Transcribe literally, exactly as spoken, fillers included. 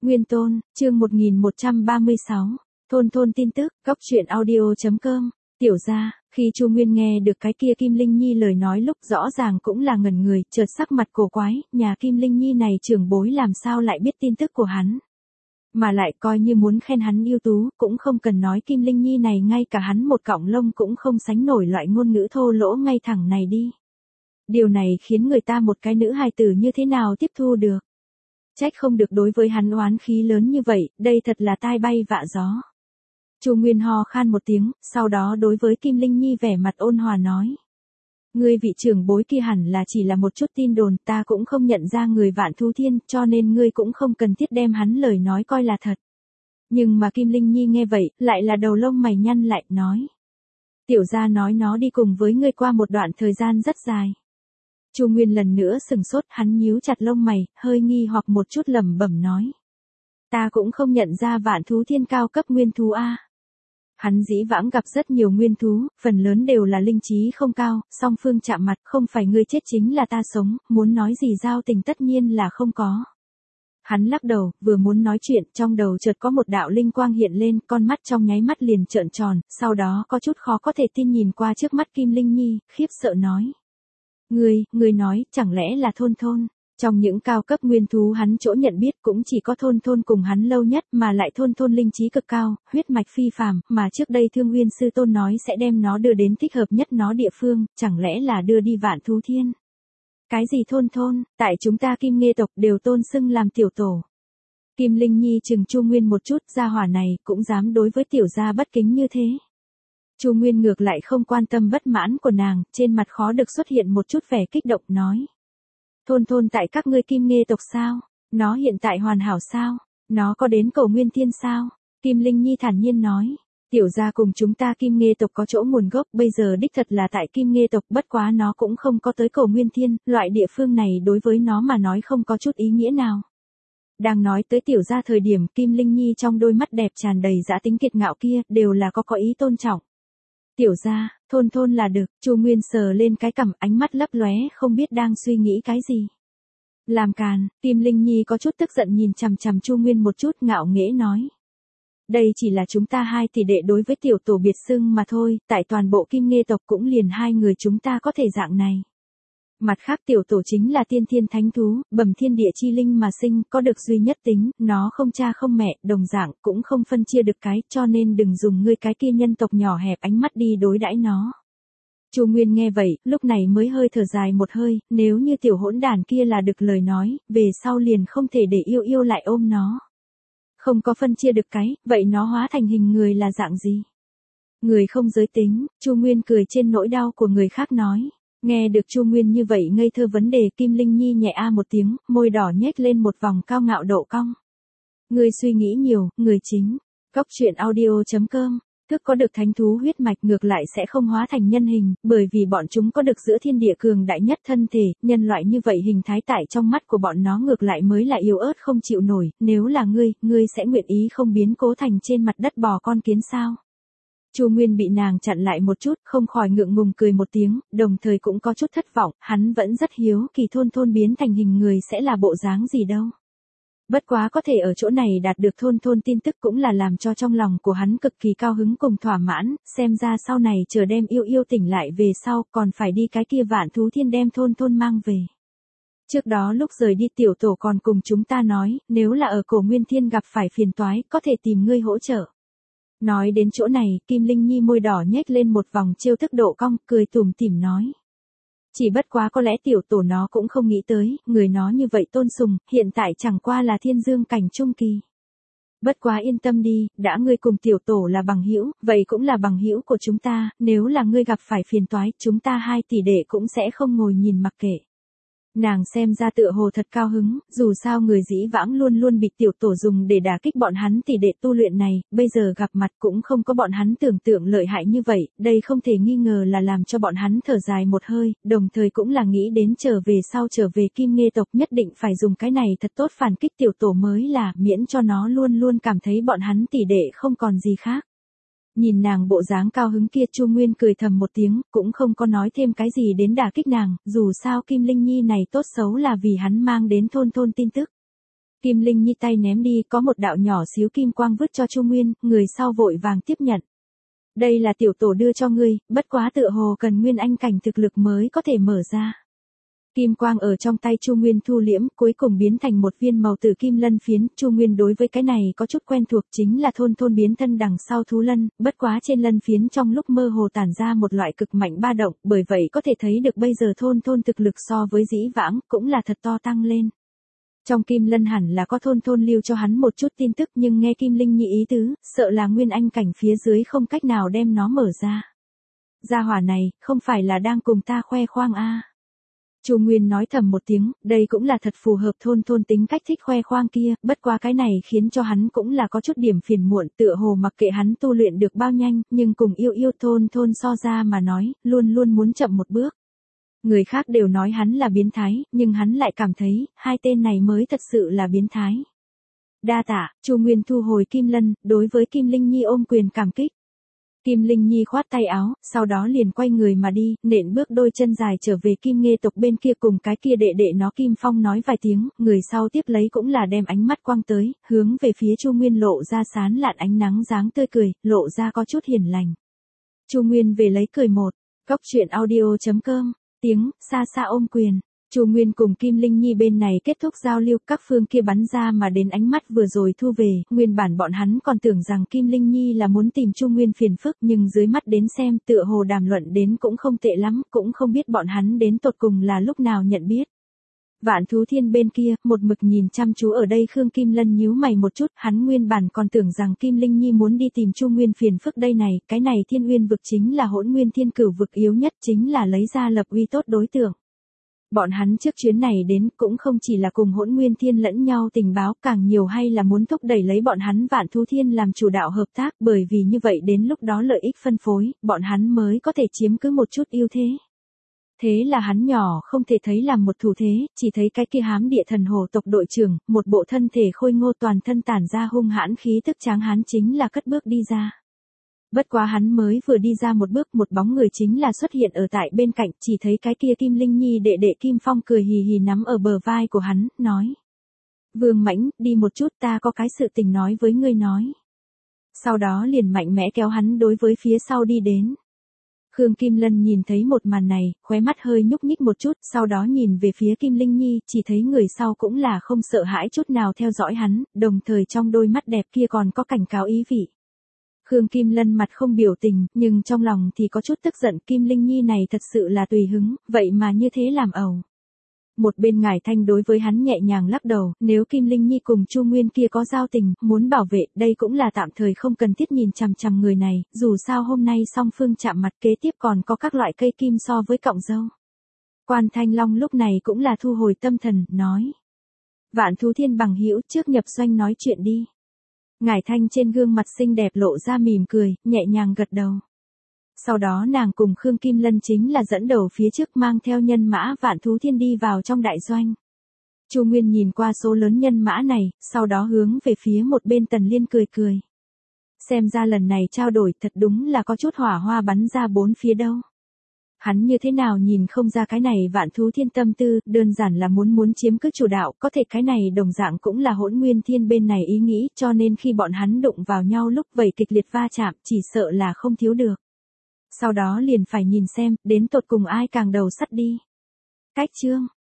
Nguyên Tôn, chương một nghìn một trăm ba mươi sáu, thôn thôn tin tức, góc truyện audio.com, tiểu gia, khi Chu Nguyên nghe được cái kia Kim Linh Nhi lời nói lúc rõ ràng cũng là ngẩn người, chợt sắc mặt cổ quái, nhà Kim Linh Nhi này trưởng bối làm sao lại biết tin tức của hắn. Mà lại coi như muốn khen hắn ưu tú, cũng không cần nói Kim Linh Nhi này ngay cả hắn một cọng lông cũng không sánh nổi loại ngôn ngữ thô lỗ ngay thẳng này đi. Điều này khiến người ta một cái nữ hài tử như thế nào tiếp thu được. Trách không được đối với hắn oán khí lớn như vậy, đây thật là tai bay vạ gió. Chu Nguyên ho khan một tiếng, sau đó đối với Kim Linh Nhi vẻ mặt ôn hòa nói. Ngươi vị trưởng bối kia hẳn là chỉ là một chút tin đồn, ta cũng không nhận ra người Vạn Thú Thiên, cho nên ngươi cũng không cần thiết đem hắn lời nói coi là thật. Nhưng mà Kim Linh Nhi nghe vậy, lại là đầu lông mày nhăn lại, nói. Tiểu gia nói nó đi cùng với ngươi qua một đoạn thời gian rất dài. Chu Nguyên lần nữa sừng sốt, hắn nhíu chặt lông mày, hơi nghi hoặc một chút lẩm bẩm nói. Ta cũng không nhận ra Vạn Thú Thiên cao cấp nguyên thú a. Hắn dĩ vãng gặp rất nhiều nguyên thú, phần lớn đều là linh trí không cao, song phương chạm mặt, không phải ngươi chết chính là ta sống, muốn nói gì giao tình tất nhiên là không có. Hắn lắc đầu, vừa muốn nói chuyện, trong đầu chợt có một đạo linh quang hiện lên, con mắt trong nháy mắt liền trợn tròn, sau đó có chút khó có thể tin nhìn qua trước mắt Kim Linh Nhi, khiếp sợ nói. Ngươi, ngươi nói, chẳng lẽ là thôn thôn? Trong những cao cấp nguyên thú hắn chỗ nhận biết cũng chỉ có thôn thôn cùng hắn lâu nhất, mà lại thôn thôn linh trí cực cao, huyết mạch phi phàm, mà trước đây Thương Nguyên sư tôn nói sẽ đem nó đưa đến thích hợp nhất nó địa phương, chẳng lẽ là đưa đi Vạn Thú Thiên? Cái gì thôn thôn, tại chúng ta Kim Nghê tộc đều tôn xưng làm tiểu tổ. Kim Linh Nhi chừng Chu Nguyên một chút, gia hỏa này cũng dám đối với tiểu gia bất kính như thế. Chu Nguyên ngược lại không quan tâm bất mãn của nàng, trên mặt khó được xuất hiện một chút vẻ kích động nói. Thôn thôn tại các ngươi Kim Nghê tộc sao? Nó hiện tại hoàn hảo sao? Nó có đến Cầu Nguyên Thiên sao? Kim Linh Nhi thản nhiên nói. Tiểu gia cùng chúng ta Kim Nghê tộc có chỗ nguồn gốc, bây giờ đích thật là tại Kim Nghê tộc, bất quá nó cũng không có tới Cầu Nguyên Thiên, loại địa phương này đối với nó mà nói không có chút ý nghĩa nào. Đang nói tới tiểu gia thời điểm, Kim Linh Nhi trong đôi mắt đẹp tràn đầy dã tính kiệt ngạo kia, đều là có có ý tôn trọng. Tiểu gia, thôn thôn là được, Chu Nguyên sờ lên cái cằm, ánh mắt lấp lóe, không biết đang suy nghĩ cái gì. Làm càn, Kim Linh Nhi có chút tức giận nhìn chằm chằm Chu Nguyên một chút, ngạo nghễ nói. Đây chỉ là chúng ta hai tỷ đệ đối với tiểu tổ biệt xưng mà thôi, tại toàn bộ Kim Nghê tộc cũng liền hai người chúng ta có thể dạng này. Mặt khác tiểu tổ chính là tiên thiên thánh thú, bẩm thiên địa chi linh mà sinh, có được duy nhất tính, nó không cha không mẹ, đồng dạng cũng không phân chia được cái, cho nên đừng dùng ngươi cái kia nhân tộc nhỏ hẹp ánh mắt đi đối đãi nó. Chu Nguyên nghe vậy, lúc này mới hơi thở dài một hơi, nếu như tiểu hỗn đàn kia là được lời nói, về sau liền không thể để yêu yêu lại ôm nó. Không có phân chia được cái, vậy nó hóa thành hình người là dạng gì? Người không giới tính, Chu Nguyên cười trên nỗi đau của người khác nói. Nghe được Chu Nguyên như vậy ngây thơ vấn đề, Kim Linh Nhi nhẹ a một tiếng, môi đỏ nhếch lên một vòng cao ngạo độ cong. Người suy nghĩ nhiều, người chính. Góc truyện audio.com, thức có được thánh thú huyết mạch ngược lại sẽ không hóa thành nhân hình, bởi vì bọn chúng có được giữa thiên địa cường đại nhất thân thể, nhân loại như vậy hình thái tại trong mắt của bọn nó ngược lại mới là yếu ớt không chịu nổi, nếu là ngươi, ngươi sẽ nguyện ý không biến cố thành trên mặt đất bò con kiến sao? Chu Nguyên bị nàng chặn lại một chút, không khỏi ngượng ngùng cười một tiếng, đồng thời cũng có chút thất vọng, hắn vẫn rất hiếu kỳ thôn thôn biến thành hình người sẽ là bộ dáng gì đâu. Bất quá có thể ở chỗ này đạt được thôn thôn tin tức cũng là làm cho trong lòng của hắn cực kỳ cao hứng cùng thỏa mãn, xem ra sau này chờ đem yêu yêu tỉnh lại về sau còn phải đi cái kia Vạn Thú Thiên đem thôn thôn mang về. Trước đó lúc rời đi tiểu tổ còn cùng chúng ta nói, nếu là ở Cổ Nguyên Thiên gặp phải phiền toái, có thể tìm ngươi hỗ trợ. Nói đến chỗ này, Kim Linh Nhi môi đỏ nhếch lên một vòng trêu thức độ cong, cười tủm tỉm nói. Chỉ bất quá có lẽ tiểu tổ nó cũng không nghĩ tới, người nó như vậy tôn sùng, hiện tại chẳng qua là thiên dương cảnh trung kỳ. Bất quá yên tâm đi, đã ngươi cùng tiểu tổ là bằng hữu, vậy cũng là bằng hữu của chúng ta, nếu là ngươi gặp phải phiền toái, chúng ta hai tỷ đệ cũng sẽ không ngồi nhìn mặc kệ. Nàng xem ra tựa hồ thật cao hứng, dù sao người dĩ vãng luôn luôn bị tiểu tổ dùng để đả kích bọn hắn tỷ đệ tu luyện này, bây giờ gặp mặt cũng không có bọn hắn tưởng tượng lợi hại như vậy, đây không thể nghi ngờ là làm cho bọn hắn thở dài một hơi, đồng thời cũng là nghĩ đến trở về sau trở về Kim Nghê tộc nhất định phải dùng cái này thật tốt phản kích tiểu tổ mới là, miễn cho nó luôn luôn cảm thấy bọn hắn tỷ đệ không còn gì khác. Nhìn nàng bộ dáng cao hứng kia, Chu Nguyên cười thầm một tiếng, cũng không có nói thêm cái gì đến đả kích nàng, dù sao Kim Linh Nhi này tốt xấu là vì hắn mang đến thôn thôn tin tức. Kim Linh Nhi tay ném đi, có một đạo nhỏ xíu kim quang vứt cho Chu Nguyên, người sau vội vàng tiếp nhận. Đây là tiểu tổ đưa cho ngươi, bất quá tựa hồ cần nguyên anh cảnh thực lực mới có thể mở ra. Kim quang ở trong tay Chu Nguyên thu liễm, cuối cùng biến thành một viên màu tử kim lân phiến. Chu Nguyên đối với cái này có chút quen thuộc, chính là thôn thôn biến thân đằng sau thú lân, bất quá trên lân phiến trong lúc mơ hồ tản ra một loại cực mạnh ba động, bởi vậy có thể thấy được bây giờ thôn thôn thực lực so với dĩ vãng, cũng là thật to tăng lên. Trong kim lân hẳn là có thôn thôn lưu cho hắn một chút tin tức, nhưng nghe Kim Linh Nhi ý tứ, sợ là nguyên anh cảnh phía dưới không cách nào đem nó mở ra. Gia hỏa này, không phải là đang cùng ta khoe khoang a? À. Chu Nguyên nói thầm một tiếng, đây cũng là thật phù hợp thôn thôn tính cách thích khoe khoang kia, bất quá cái này khiến cho hắn cũng là có chút điểm phiền muộn, tựa hồ mặc kệ hắn tu luyện được bao nhanh, nhưng cùng yêu yêu thôn thôn so ra mà nói, luôn luôn muốn chậm một bước. Người khác đều nói hắn là biến thái, nhưng hắn lại cảm thấy, hai tên này mới thật sự là biến thái. Đa tạ, Chu Nguyên thu hồi kim lân, đối với Kim Linh Nhi ôm quyền cảm kích. Kim Linh Nhi khoát tay áo, sau đó liền quay người mà đi, nện bước đôi chân dài trở về Kim Nghê tộc bên kia cùng cái kia đệ đệ nó Kim Phong nói vài tiếng, người sau tiếp lấy cũng là đem ánh mắt quang tới, hướng về phía Chu Nguyên lộ ra sán lạn ánh nắng dáng tươi cười, lộ ra có chút hiền lành. Chu Nguyên về lấy cười một, góc truyện audio chấm com, tiếng, xa xa ôm quyền. Chu Nguyên cùng Kim Linh Nhi bên này kết thúc giao lưu, các phương kia bắn ra mà đến ánh mắt vừa rồi thu về, nguyên bản bọn hắn còn tưởng rằng Kim Linh Nhi là muốn tìm Chu Nguyên phiền phức, nhưng dưới mắt đến xem tựa hồ đàm luận đến cũng không tệ lắm, cũng không biết bọn hắn đến tột cùng là lúc nào nhận biết. Vạn Thú Thiên bên kia, một mực nhìn chăm chú ở đây Khương Kim Lân nhíu mày một chút, hắn nguyên bản còn tưởng rằng Kim Linh Nhi muốn đi tìm Chu Nguyên phiền phức đây này, cái này Thiên Uyên vực chính là Hỗn Nguyên Thiên Cửu vực yếu nhất, chính là lấy ra lập uy tốt đối tượng. Bọn hắn trước chuyến này đến cũng không chỉ là cùng Hỗn Nguyên Thiên lẫn nhau tình báo, càng nhiều hay là muốn thúc đẩy lấy bọn hắn Vạn Thú Thiên làm chủ đạo hợp tác, bởi vì như vậy đến lúc đó lợi ích phân phối, bọn hắn mới có thể chiếm cứ một chút ưu thế. Thế là hắn nhỏ không thể thấy làm một thủ thế, chỉ thấy cái kia hám địa thần hồ tộc đội trưởng, một bộ thân thể khôi ngô toàn thân tản ra hung hãn khí tức tráng hán chính là cất bước đi ra. Bất quá hắn mới vừa đi ra một bước, một bóng người chính là xuất hiện ở tại bên cạnh, chỉ thấy cái kia Kim Linh Nhi đệ đệ Kim Phong cười hì hì nắm ở bờ vai của hắn, nói. Vương Mãnh, đi một chút, ta có cái sự tình nói với ngươi nói. Sau đó liền mạnh mẽ kéo hắn đối với phía sau đi đến. Khương Kim Lân nhìn thấy một màn này, khóe mắt hơi nhúc nhích một chút, sau đó nhìn về phía Kim Linh Nhi, chỉ thấy người sau cũng là không sợ hãi chút nào theo dõi hắn, đồng thời trong đôi mắt đẹp kia còn có cảnh cáo ý vị. Khương Kim Lân mặt không biểu tình, nhưng trong lòng thì có chút tức giận, Kim Linh Nhi này thật sự là tùy hứng, vậy mà như thế làm ẩu. Một bên Ngải Thanh đối với hắn nhẹ nhàng lắc đầu, nếu Kim Linh Nhi cùng Chu Nguyên kia có giao tình, muốn bảo vệ, đây cũng là tạm thời không cần thiết nhìn chằm chằm người này, dù sao hôm nay song phương chạm mặt kế tiếp còn có các loại cây kim so với cọng dâu. Quan Thanh Long lúc này cũng là thu hồi tâm thần, nói. Vạn Thú Thiên bằng hữu trước nhập doanh nói chuyện đi. Ngải Thanh trên gương mặt xinh đẹp lộ ra mỉm cười, nhẹ nhàng gật đầu. Sau đó nàng cùng Khương Kim Lân chính là dẫn đầu phía trước mang theo nhân mã Vạn Thú Thiên đi vào trong đại doanh. Chu Nguyên nhìn qua số lớn nhân mã này, sau đó hướng về phía một bên Tần Liên cười cười. Xem ra lần này trao đổi thật đúng là có chút hỏa hoa bắn ra bốn phía đâu. Hắn như thế nào nhìn không ra cái này Vạn Thú Thiên tâm tư, đơn giản là muốn muốn chiếm cứ chủ đạo, có thể cái này đồng dạng cũng là Hỗn Nguyên Thiên bên này ý nghĩ, cho nên khi bọn hắn đụng vào nhau lúc vậy kịch liệt va chạm, chỉ sợ là không thiếu được. Sau đó liền phải nhìn xem, đến tột cùng ai càng đầu sắt đi. Cách chương